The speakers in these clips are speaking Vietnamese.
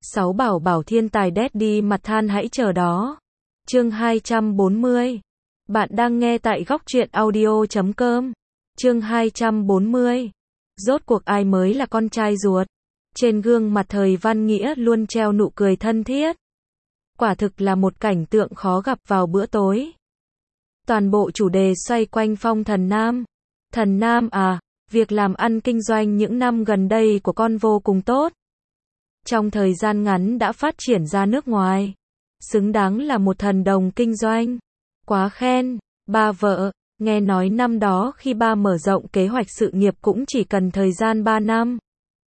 Sáu bảo bảo thiên tài daddy mặt than hãy chờ đó. Chương 240. Bạn đang nghe tại góc truyện audio.com. Chương 240. Rốt cuộc ai mới là con trai ruột? Trên gương mặt Thời Văn Nghĩa luôn treo nụ cười thân thiết. Quả thực là một cảnh tượng khó gặp vào bữa tối. Toàn bộ chủ đề xoay quanh Phong Thần Nam. Thần Nam à, việc làm ăn kinh doanh những năm gần đây của con vô cùng tốt. Trong thời gian ngắn đã phát triển ra nước ngoài. Xứng đáng là một thần đồng kinh doanh. Quá khen, ba vợ, nghe nói năm đó khi ba mở rộng kế hoạch sự nghiệp cũng chỉ cần thời gian 3 năm.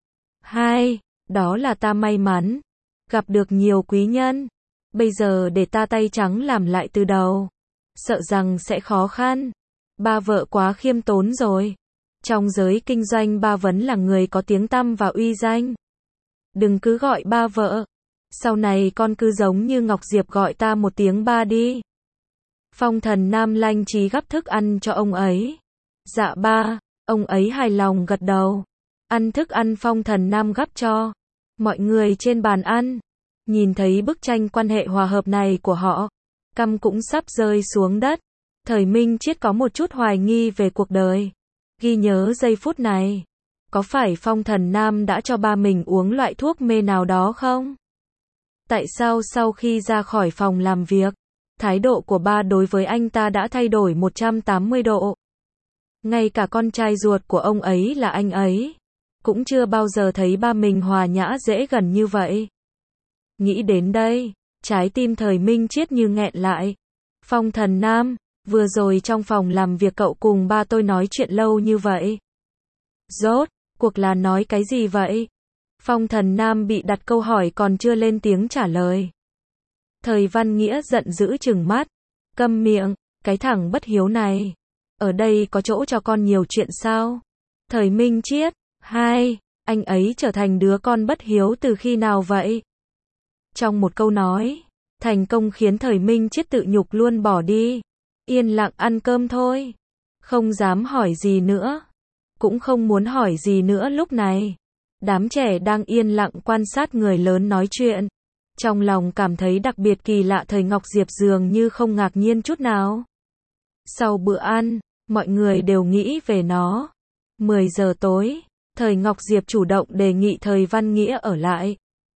Hai, đó là ta may mắn. Gặp được nhiều quý nhân. Bây giờ để ta tay trắng làm lại từ đầu. Sợ rằng sẽ khó khăn. Ba vợ quá khiêm tốn rồi. Trong giới kinh doanh ba vẫn là người có tiếng tăm và uy danh. Đừng cứ gọi ba vợ. Sau này con cứ giống như Ngọc Diệp gọi ta một tiếng ba đi. Phong Thần Nam lanh trí gắp thức ăn cho ông ấy. Dạ ba, ông ấy hài lòng gật đầu. Ăn thức ăn Phong Thần Nam gắp cho. Mọi người trên bàn ăn. Nhìn thấy bức tranh quan hệ hòa hợp này của họ. Cằm cũng sắp rơi xuống đất. Thời Minh Chiết có một chút hoài nghi về cuộc đời. Ghi nhớ giây phút này. Có phải Phong Thần Nam đã cho ba mình uống loại thuốc mê nào đó không? Tại sao sau khi ra khỏi phòng làm việc, thái độ của ba đối với anh ta đã thay đổi 180 độ? Ngay cả con trai ruột của ông ấy là anh ấy, cũng chưa bao giờ thấy ba mình hòa nhã dễ gần như vậy. Nghĩ đến đây, trái tim Thời Minh Chiết như nghẹn lại. Phong Thần Nam, vừa rồi trong phòng làm việc cậu cùng ba tôi nói chuyện lâu như vậy. Rốt cuộc là nói cái gì vậy? Phong Thần Nam bị đặt câu hỏi còn chưa lên tiếng trả lời. Thời Văn Nghĩa giận dữ trừng mắt. Câm miệng, cái thằng bất hiếu này. Ở đây có chỗ cho con nhiều chuyện sao? Thời Minh Chiết, hai, anh ấy trở thành đứa con bất hiếu từ khi nào vậy? Trong một câu nói, thành công khiến Thời Minh Chiết tự nhục luôn bỏ đi. Yên lặng ăn cơm thôi. Không dám hỏi gì nữa. Cũng không muốn hỏi gì nữa lúc này. Đám trẻ đang yên lặng quan sát người lớn nói chuyện. Trong lòng cảm thấy đặc biệt kỳ lạ. Thời Ngọc Diệp dường như không ngạc nhiên chút nào. Sau bữa ăn, mọi người đều nghĩ về nó. 10 giờ tối, Thời Ngọc Diệp chủ động đề nghị Thời Văn Nghĩa ở lại.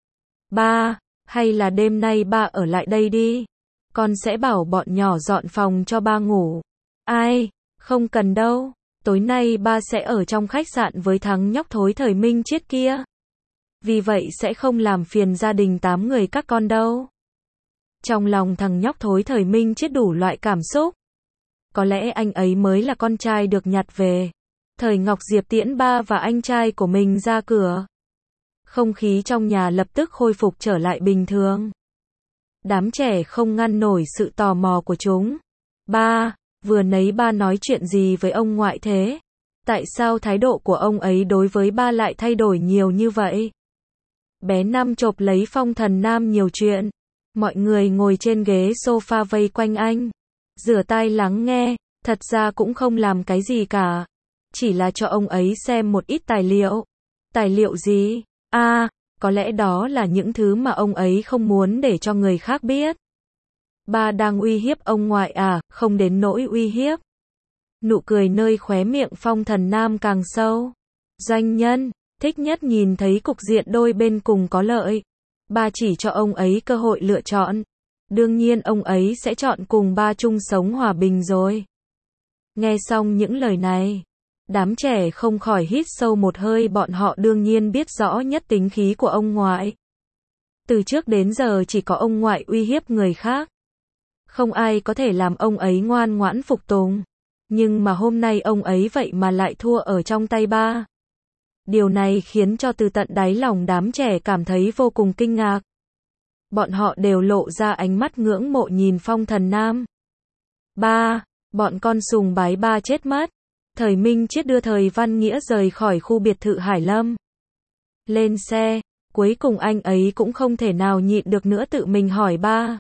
Ba, hay là đêm nay ba ở lại đây đi. Con sẽ bảo bọn nhỏ dọn phòng cho ba ngủ. Ai, không cần đâu. Tối nay ba sẽ ở trong khách sạn với thằng nhóc thối Thời Minh Chiết kia. Vì vậy sẽ không làm phiền gia đình 8 người các con đâu. Trong lòng thằng nhóc thối Thời Minh Chiết đủ loại cảm xúc. Có lẽ anh ấy mới là con trai được nhặt về. Thời Ngọc Diệp tiễn ba và anh trai của mình ra cửa. Không khí trong nhà lập tức khôi phục trở lại bình thường. Đám trẻ không ngăn nổi sự tò mò của chúng. Ba, vừa nãy ba nói chuyện gì với ông ngoại thế? Tại sao thái độ của ông ấy đối với ba lại thay đổi nhiều như vậy? Bé Năm chộp lấy Phong Thần Nam nhiều chuyện. Mọi người ngồi trên ghế sofa vây quanh anh. Rửa tai lắng nghe, thật ra cũng không làm cái gì cả. Chỉ là cho ông ấy xem một ít tài liệu. Tài liệu gì? Có lẽ đó là những thứ mà ông ấy không muốn để cho người khác biết. Ba đang uy hiếp ông ngoại à? Không đến nỗi uy hiếp. Nụ cười nơi khóe miệng Phong Thần Nam càng sâu. Doanh nhân, thích nhất nhìn thấy cục diện đôi bên cùng có lợi. Ba chỉ cho ông ấy cơ hội lựa chọn. Đương nhiên ông ấy sẽ chọn cùng ba chung sống hòa bình rồi. Nghe xong những lời này, đám trẻ không khỏi hít sâu một hơi. Bọn họ đương nhiên biết rõ nhất tính khí của ông ngoại. Từ trước đến giờ chỉ có ông ngoại uy hiếp người khác. Không ai có thể làm ông ấy ngoan ngoãn phục tùng. Nhưng mà hôm nay ông ấy vậy mà lại thua ở trong tay ba. Điều này khiến cho từ tận đáy lòng đám trẻ cảm thấy vô cùng kinh ngạc. Bọn họ đều lộ ra ánh mắt ngưỡng mộ nhìn Phong Thần Nam. Ba, bọn con sùng bái ba chết mất. Thời Minh Chiết đưa Thời Văn Nghĩa rời khỏi khu biệt thự Hải Lâm. Lên xe, cuối cùng anh ấy cũng không thể nào nhịn được nữa tự mình hỏi ba.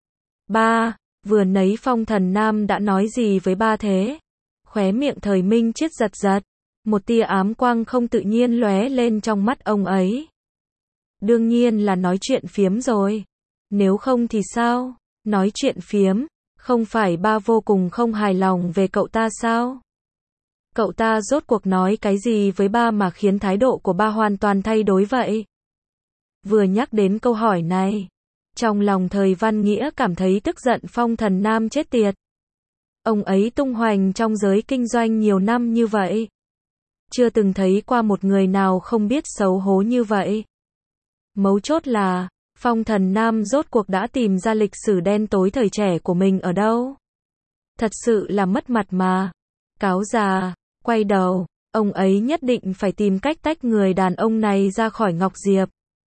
Ba, vừa nãy Phong Thần Nam đã nói gì với ba thế? Khóe miệng Thời Minh Chiết giật giật. Một tia ám quang không tự nhiên lóe lên trong mắt ông ấy. Đương nhiên là nói chuyện phiếm rồi. Nếu không thì sao? Nói chuyện phiếm, không phải ba vô cùng không hài lòng về cậu ta sao? Cậu ta rốt cuộc nói cái gì với ba mà khiến thái độ của ba hoàn toàn thay đổi vậy? Vừa nhắc đến câu hỏi này, trong lòng Thời Văn Nghĩa cảm thấy tức giận Phong Thần Nam chết tiệt. Ông ấy tung hoành trong giới kinh doanh nhiều năm như vậy. Chưa từng thấy qua một người nào không biết xấu hổ như vậy. Mấu chốt là, Phong Thần Nam rốt cuộc đã tìm ra lịch sử đen tối thời trẻ của mình ở đâu. Thật sự là mất mặt mà. Cáo già, quay đầu, ông ấy nhất định phải tìm cách tách người đàn ông này ra khỏi Ngọc Diệp.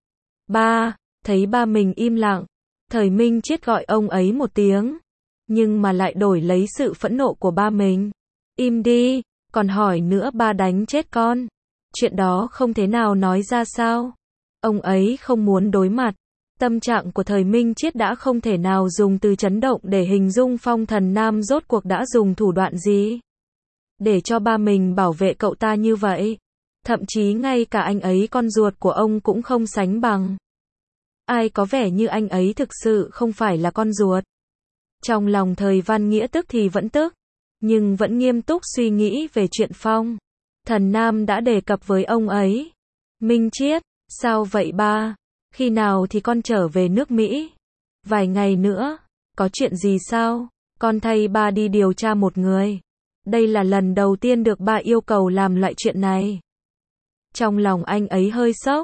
Ba, thấy ba mình im lặng, Thời Minh Chiết gọi ông ấy một tiếng, nhưng mà lại đổi lấy sự phẫn nộ của ba mình. Im đi, còn hỏi nữa ba đánh chết con. Chuyện đó không thể nào nói ra sao. Ông ấy không muốn đối mặt. Tâm trạng của Thời Minh Chiết đã không thể nào dùng từ chấn động để hình dung Phong Thần Nam rốt cuộc đã dùng thủ đoạn gì để cho ba mình bảo vệ cậu ta như vậy. Thậm chí ngay cả anh ấy con ruột của ông cũng không sánh bằng. Ai có vẻ như anh ấy thực sự không phải là con ruột. Trong lòng Thời Văn Nghĩa tức thì vẫn tức, nhưng vẫn nghiêm túc suy nghĩ về chuyện Phong Thần Nam đã đề cập với ông ấy. Minh Chiết, sao vậy ba? Khi nào thì con trở về nước Mỹ? Vài ngày nữa. Có chuyện gì sao? Con thay ba đi điều tra một người. Đây là lần đầu tiên được ba yêu cầu làm loại chuyện này. Trong lòng anh ấy hơi sốc.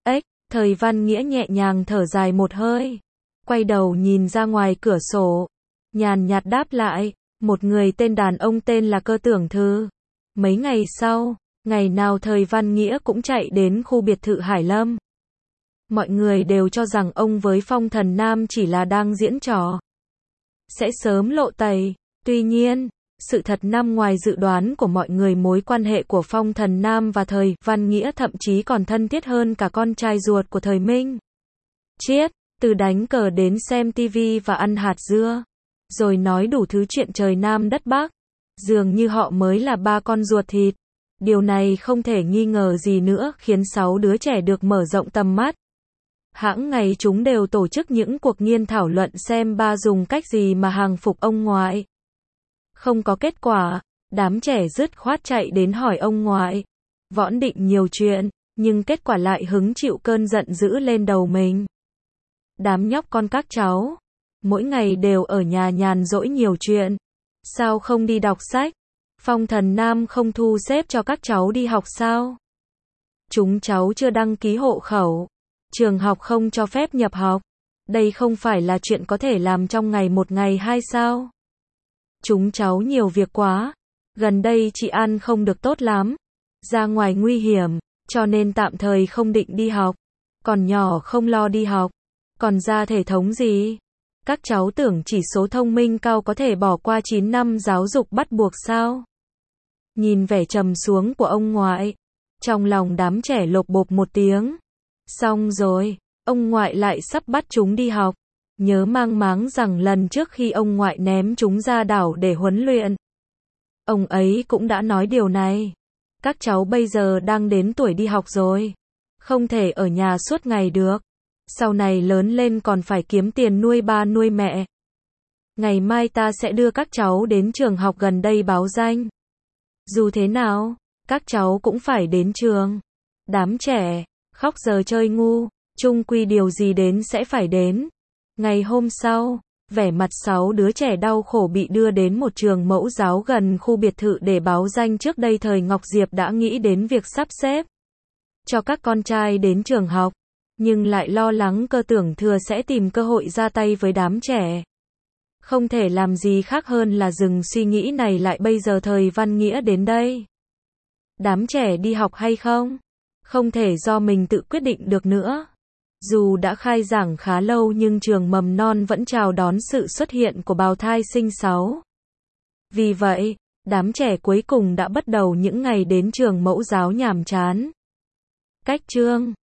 Thời Văn Nghĩa nhẹ nhàng thở dài một hơi. Quay đầu nhìn ra ngoài cửa sổ. Nhàn nhạt đáp lại. Một người tên đàn ông tên là Cơ Tưởng Thư. Mấy ngày sau, ngày nào Thời Văn Nghĩa cũng chạy đến khu biệt thự Hải Lâm. Mọi người đều cho rằng ông với Phong Thần Nam chỉ là đang diễn trò, sẽ sớm lộ tẩy. Tuy nhiên, sự thật nằm ngoài dự đoán của mọi người. Mối quan hệ của Phong Thần Nam và Thời Văn Nghĩa thậm chí còn thân thiết hơn cả con trai ruột của Thời Minh Chiết. Từ đánh cờ đến xem tivi và ăn hạt dưa, rồi nói đủ thứ chuyện trời Nam đất Bắc. Dường như họ mới là ba con ruột thịt. Điều này không thể nghi ngờ gì nữa khiến 6 đứa trẻ được mở rộng tầm mắt. Hãng ngày chúng đều tổ chức những cuộc nghiên thảo luận xem ba dùng cách gì mà hàng phục ông ngoại. Không có kết quả, đám trẻ dứt khoát chạy đến hỏi ông ngoại. Võn định nhiều chuyện, nhưng kết quả lại hứng chịu cơn giận dữ lên đầu mình. Đám nhóc con các cháu, mỗi ngày đều ở nhà nhàn rỗi nhiều chuyện. Sao không đi đọc sách? Phong Thần Nam không thu xếp cho các cháu đi học sao? Chúng cháu chưa đăng ký hộ khẩu. Trường học không cho phép nhập học. Đây không phải là chuyện có thể làm trong ngày một ngày hai sao? Chúng cháu nhiều việc quá. Gần đây chị An không được tốt lắm. Ra ngoài nguy hiểm, cho nên tạm thời không định đi học. Còn nhỏ không lo đi học. Còn ra thể thống gì? Các cháu tưởng chỉ số thông minh cao có thể bỏ qua 9 năm giáo dục bắt buộc sao? Nhìn vẻ trầm xuống của ông ngoại, trong lòng đám trẻ lột bột một tiếng. Xong rồi, ông ngoại lại sắp bắt chúng đi học. Nhớ mang máng rằng lần trước khi ông ngoại ném chúng ra đảo để huấn luyện, ông ấy cũng đã nói điều này. Các cháu bây giờ đang đến tuổi đi học rồi, không thể ở nhà suốt ngày được. Sau này lớn lên còn phải kiếm tiền nuôi ba nuôi mẹ. Ngày mai ta sẽ đưa các cháu đến trường học gần đây báo danh. Dù thế nào, các cháu cũng phải đến trường. Đám trẻ khóc giờ chơi ngu, chung quy điều gì đến sẽ phải đến. Ngày hôm sau, vẻ mặt 6 đứa trẻ đau khổ bị đưa đến một trường mẫu giáo gần khu biệt thự để báo danh. Trước đây Thời Ngọc Diệp đã nghĩ đến việc sắp xếp cho các con trai đến trường học, nhưng lại lo lắng Cơ Tưởng Thừa sẽ tìm cơ hội ra tay với đám trẻ. Không thể làm gì khác hơn là dừng suy nghĩ này lại. Bây giờ Thời Văn Nghĩa đến đây. Đám trẻ đi học hay không? Không thể do mình tự quyết định được nữa. Dù đã khai giảng khá lâu nhưng trường mầm non vẫn chào đón sự xuất hiện của bào thai sinh sáu. Vì vậy, đám trẻ cuối cùng đã bắt đầu những ngày đến trường mẫu giáo nhàm chán. Cách chương